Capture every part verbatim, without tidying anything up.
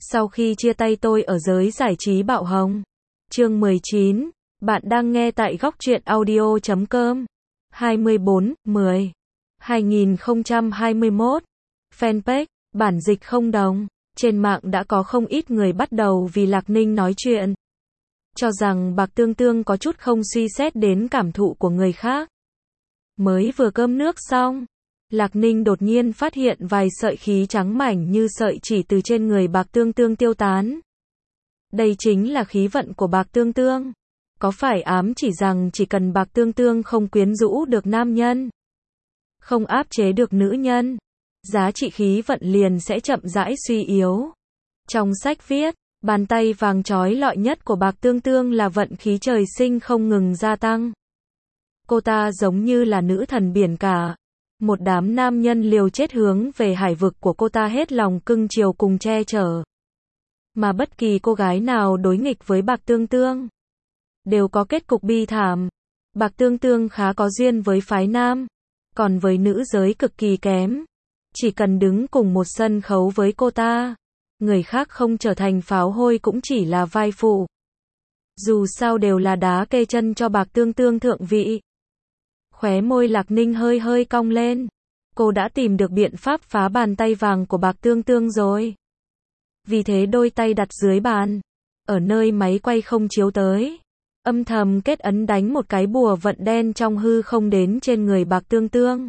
Sau khi chia tay tôi ở giới giải trí bạo hồng. Chương mười chín. Bạn đang nghe tại góc truyện audio chấm com. hai mươi bốn, mười, hai nghìn không trăm hai mươi mốt. Fanpage, bản dịch không đồng. Trên mạng đã có không ít người bắt đầu vì Lạc Ninh nói chuyện. Cho rằng Bạc Tương Tương có chút không suy xét đến cảm thụ của người khác. Mới vừa cơm nước xong, Lạc Ninh đột nhiên phát hiện vài sợi khí trắng mảnh như sợi chỉ từ trên người Bạc Tương Tương tiêu tán. Đây chính là khí vận của Bạc Tương Tương. Có phải ám chỉ rằng chỉ cần Bạc Tương Tương không quyến rũ được nam nhân, không áp chế được nữ nhân, giá trị khí vận liền sẽ chậm rãi suy yếu. Trong sách viết, bàn tay vàng chói lọi nhất của Bạc Tương Tương là vận khí trời sinh không ngừng gia tăng. Cô ta giống như là nữ thần biển cả. Một đám nam nhân liều chết hướng về hải vực của cô ta hết lòng cưng chiều cùng che chở. Mà bất kỳ cô gái nào đối nghịch với Bạc Tương Tương đều có kết cục bi thảm. Bạc Tương Tương khá có duyên với phái nam, còn với nữ giới cực kỳ kém. Chỉ cần đứng cùng một sân khấu với cô ta, người khác không trở thành pháo hôi cũng chỉ là vai phụ. Dù sao đều là đá kê chân cho Bạc Tương Tương thượng vị. Khóe môi Lạc Ninh hơi hơi cong lên. Cô đã tìm được biện pháp phá bàn tay vàng của Bạc Tương Tương rồi. Vì thế đôi tay đặt dưới bàn, ở nơi máy quay không chiếu tới, âm thầm kết ấn đánh một cái bùa vận đen trong hư không đến trên người Bạc Tương Tương.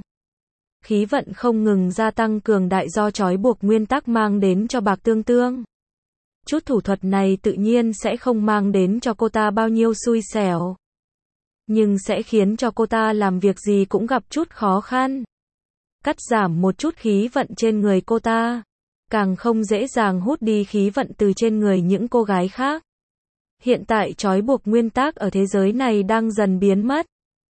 Khí vận không ngừng gia tăng cường đại do trói buộc nguyên tắc mang đến cho Bạc Tương Tương. Chút thủ thuật này tự nhiên sẽ không mang đến cho cô ta bao nhiêu xui xẻo, nhưng sẽ khiến cho cô ta làm việc gì cũng gặp chút khó khăn. Cắt giảm một chút khí vận trên người cô ta, càng không dễ dàng hút đi khí vận từ trên người những cô gái khác. Hiện tại trói buộc nguyên tắc ở thế giới này đang dần biến mất.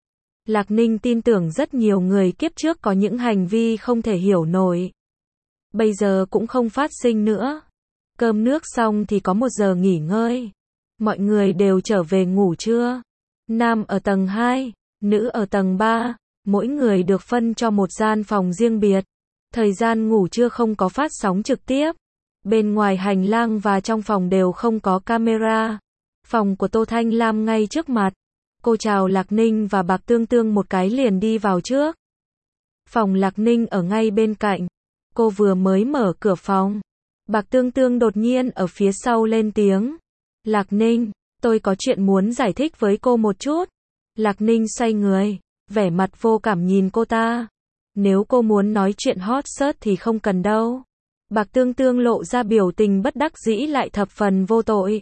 Lạc Ninh tin tưởng rất nhiều người kiếp trước có những hành vi không thể hiểu nổi, bây giờ cũng không phát sinh nữa. Cơm nước xong thì có một giờ nghỉ ngơi. Mọi người đều trở về ngủ trưa. Nam ở tầng hai, nữ ở tầng ba, mỗi người được phân cho một gian phòng riêng biệt. Thời gian ngủ trưa không có phát sóng trực tiếp. Bên ngoài hành lang và trong phòng đều không có camera. Phòng của Tô Thanh Lam ngay trước mặt. Cô chào Lạc Ninh và Bạc Tương Tương một cái liền đi vào trước. Phòng Lạc Ninh ở ngay bên cạnh. Cô vừa mới mở cửa phòng, Bạc Tương Tương đột nhiên ở phía sau lên tiếng. Lạc Ninh, tôi có chuyện muốn giải thích với cô một chút. Lạc Ninh xoay người, vẻ mặt vô cảm nhìn cô ta. Nếu cô muốn nói chuyện hot search thì không cần đâu. Bạc Tương Tương lộ ra biểu tình bất đắc dĩ lại thập phần vô tội.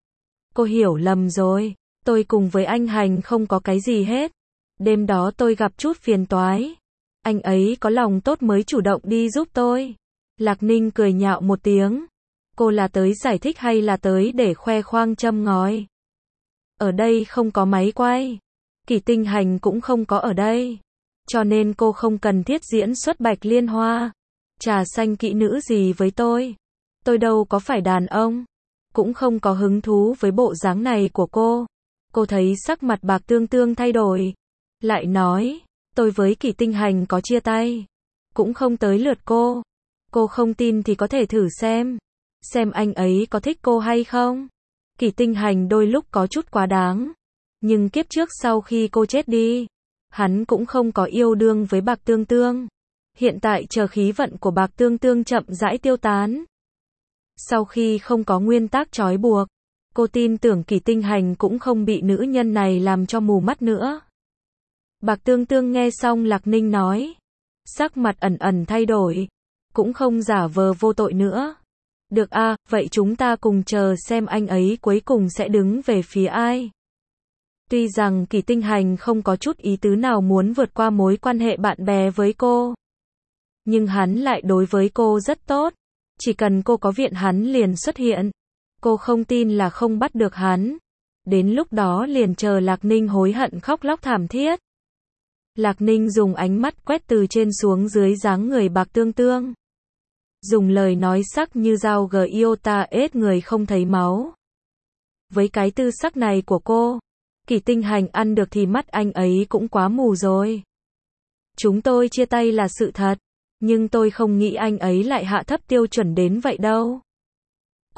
Cô hiểu lầm rồi, tôi cùng với anh Hành không có cái gì hết. Đêm đó tôi gặp chút phiền toái. Anh ấy có lòng tốt mới chủ động đi giúp tôi. Lạc Ninh cười nhạo một tiếng. Cô là tới giải thích hay là tới để khoe khoang châm ngòi? Ở đây không có máy quay. Kỷ Tinh Hành cũng không có ở đây. Cho nên cô không cần thiết diễn xuất Bạch Liên Hoa, trà xanh kỹ nữ gì với tôi. Tôi đâu có phải đàn ông. Cũng không có hứng thú với bộ dáng này của cô. Cô thấy sắc mặt Bạc Tương Tương thay đổi. Lại nói, tôi với Kỷ Tinh Hành có chia tay. Cũng không tới lượt cô. Cô không tin thì có thể thử xem. Xem anh ấy có thích cô hay không. Kỷ Tinh Hành đôi lúc có chút quá đáng. Nhưng kiếp trước sau khi cô chết đi, hắn cũng không có yêu đương với Bạc Tương Tương. Hiện tại chờ khí vận của Bạc Tương Tương chậm rãi tiêu tán. Sau khi không có nguyên tắc trói buộc, cô tin tưởng Kỷ Tinh Hành cũng không bị nữ nhân này làm cho mù mắt nữa. Bạc Tương Tương nghe xong Lạc Ninh nói, sắc mặt ẩn ẩn thay đổi, cũng không giả vờ vô tội nữa. Được a, à, vậy chúng ta cùng chờ xem anh ấy cuối cùng sẽ đứng về phía ai. Tuy rằng Kỷ Tinh Hành không có chút ý tứ nào muốn vượt qua mối quan hệ bạn bè với cô, nhưng hắn lại đối với cô rất tốt. Chỉ cần cô có viện hắn liền xuất hiện. Cô không tin là không bắt được hắn. Đến lúc đó liền chờ Lạc Ninh hối hận khóc lóc thảm thiết. Lạc Ninh dùng ánh mắt quét từ trên xuống dưới dáng người Bạc Tương Tương. Dùng lời nói sắc như dao gờ iota ết người không thấy máu. Với cái tư sắc này của cô, Kỷ Tinh Hành ăn được thì mắt anh ấy cũng quá mù rồi. Chúng tôi chia tay là sự thật, nhưng tôi không nghĩ anh ấy lại hạ thấp tiêu chuẩn đến vậy đâu.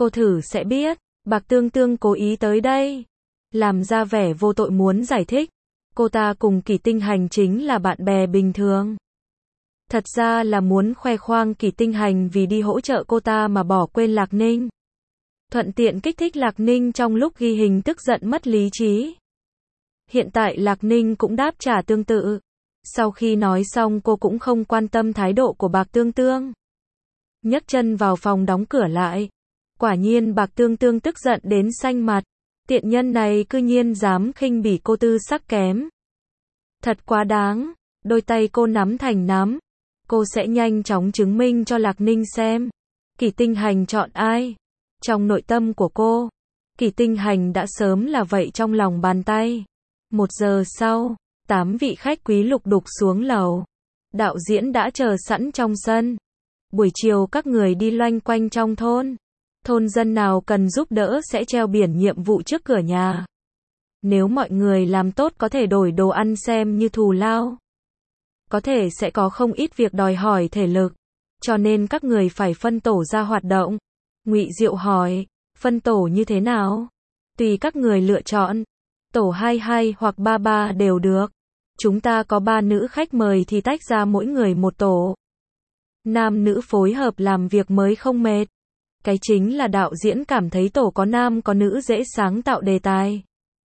Cô thử sẽ biết, Bạc Tương Tương cố ý tới đây. Làm ra vẻ vô tội muốn giải thích. Cô ta cùng Kỷ Tinh Hành chính là bạn bè bình thường. Thật ra là muốn khoe khoang Kỷ Tinh Hành vì đi hỗ trợ cô ta mà bỏ quên Lạc Ninh. Thuận tiện kích thích Lạc Ninh trong lúc ghi hình tức giận mất lý trí. Hiện tại Lạc Ninh cũng đáp trả tương tự. Sau khi nói xong cô cũng không quan tâm thái độ của Bạc Tương Tương. Nhấc chân vào phòng đóng cửa lại. Quả nhiên Bạc Tương Tương tức giận đến xanh mặt. Tiện nhân này cư nhiên dám khinh bỉ cô tư sắc kém. Thật quá đáng. Đôi tay cô nắm thành nắm. Cô sẽ nhanh chóng chứng minh cho Lạc Ninh xem. Kỷ Tinh Hành chọn ai? Trong nội tâm của cô, Kỷ Tinh Hành đã sớm là vậy trong lòng bàn tay. Một giờ sau, tám vị khách quý lục đục xuống lầu. Đạo diễn đã chờ sẵn trong sân. Buổi chiều các người đi loanh quanh trong thôn. Thôn dân nào cần giúp đỡ sẽ treo biển nhiệm vụ trước cửa nhà. Nếu mọi người làm tốt có thể đổi đồ ăn xem như thù lao. Có thể sẽ có không ít việc đòi hỏi thể lực. Cho nên các người phải phân tổ ra hoạt động. Ngụy Diệu hỏi, phân tổ như thế nào? Tùy các người lựa chọn. Tổ hai hai hoặc ba ba đều được. Chúng ta có ba nữ khách mời thì tách ra mỗi người một tổ. Nam nữ phối hợp làm việc mới không mệt. Cái chính là đạo diễn cảm thấy tổ có nam có nữ dễ sáng tạo đề tài.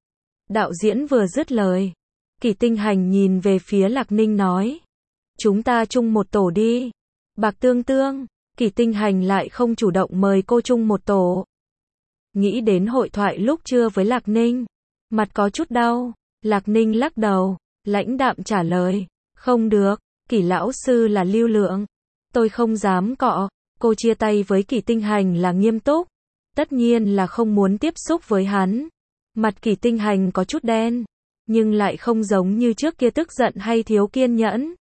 Đạo diễn vừa dứt lời. Kỷ Tinh Hành nhìn về phía Lạc Ninh nói. Chúng ta chung một tổ đi. Bạc Tương Tương. Kỷ Tinh Hành lại không chủ động mời cô chung một tổ. Nghĩ đến hội thoại lúc trưa với Lạc Ninh. Mặt có chút đau. Lạc Ninh lắc đầu. Lãnh đạm trả lời. Không được. Kỷ lão sư là lưu lượng. Tôi không dám cọ. Cô chia tay với Kỷ Tinh Hành là nghiêm túc. Tất nhiên là không muốn tiếp xúc với hắn. Mặt Kỷ Tinh Hành có chút đen. Nhưng lại không giống như trước kia tức giận hay thiếu kiên nhẫn.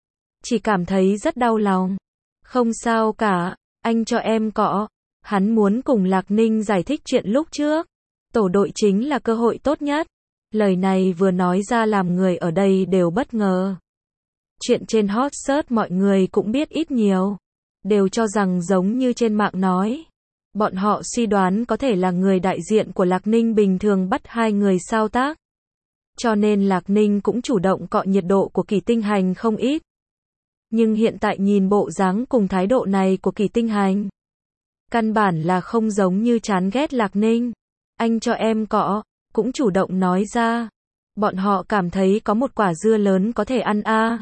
Chỉ cảm thấy rất đau lòng. Không sao cả, anh cho em cọ. Hắn muốn cùng Lạc Ninh giải thích chuyện lúc trước. Tổ đội chính là cơ hội tốt nhất. Lời này vừa nói ra làm người ở đây đều bất ngờ. Chuyện trên hot search mọi người cũng biết ít nhiều. Đều cho rằng giống như trên mạng nói. Bọn họ suy đoán có thể là người đại diện của Lạc Ninh bình thường bắt hai người sao tác. Cho nên Lạc Ninh cũng chủ động cọ nhiệt độ của Kỷ Tinh Hành không ít. Nhưng hiện tại nhìn bộ dáng cùng thái độ này của Kỷ Tinh Hành. Căn bản là không giống như chán ghét Lạc Ninh. Anh cho em cọ, cũng chủ động nói ra. Bọn họ cảm thấy có một quả dưa lớn có thể ăn a. À.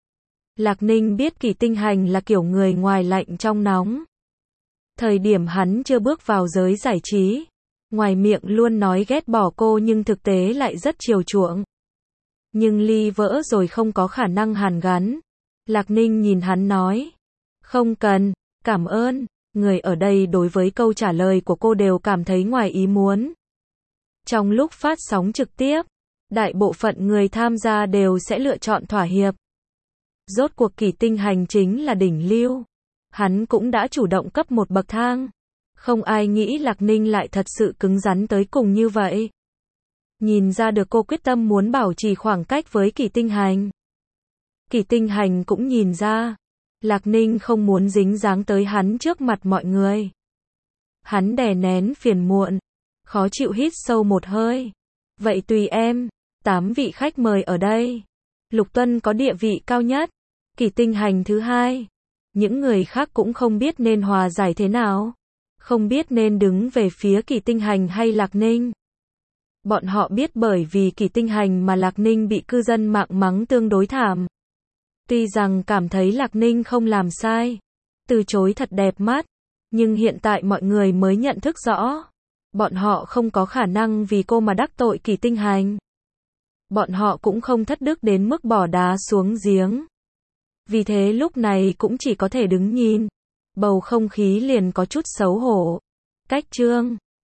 Lạc Ninh biết Kỷ Tinh Hành là kiểu người ngoài lạnh trong nóng. Thời điểm hắn chưa bước vào giới giải trí. Ngoài miệng luôn nói ghét bỏ cô nhưng thực tế lại rất chiều chuộng. Nhưng ly vỡ rồi không có khả năng hàn gắn. Lạc Ninh nhìn hắn nói. Không cần, cảm ơn. Người ở đây đối với câu trả lời của cô đều cảm thấy ngoài ý muốn. Trong lúc phát sóng trực tiếp, đại bộ phận người tham gia đều sẽ lựa chọn thỏa hiệp. Rốt cuộc Kỷ Tinh Hành chính là đỉnh lưu. Hắn cũng đã chủ động cấp một bậc thang. Không ai nghĩ Lạc Ninh lại thật sự cứng rắn tới cùng như vậy. Nhìn ra được cô quyết tâm muốn bảo trì khoảng cách với Kỷ Tinh Hành. Kỷ Tinh Hành cũng nhìn ra. Lạc Ninh không muốn dính dáng tới hắn trước mặt mọi người. Hắn đè nén phiền muộn. Khó chịu hít sâu một hơi. Vậy tùy em. Tám vị khách mời ở đây. Lục Tuân có địa vị cao nhất. Kỷ Tinh Hành thứ hai. Những người khác cũng không biết nên hòa giải thế nào. Không biết nên đứng về phía Kỷ Tinh Hành hay Lạc Ninh. Bọn họ biết bởi vì Kỷ Tinh Hành mà Lạc Ninh bị cư dân mạng mắng tương đối thảm. Tuy rằng cảm thấy Lạc Ninh không làm sai. Từ chối thật đẹp mắt. Nhưng hiện tại mọi người mới nhận thức rõ. Bọn họ không có khả năng vì cô mà đắc tội Kỷ Tinh Hành. Bọn họ cũng không thất đức đến mức bỏ đá xuống giếng. Vì thế lúc này cũng chỉ có thể đứng nhìn. Bầu không khí liền có chút xấu hổ. Cách chương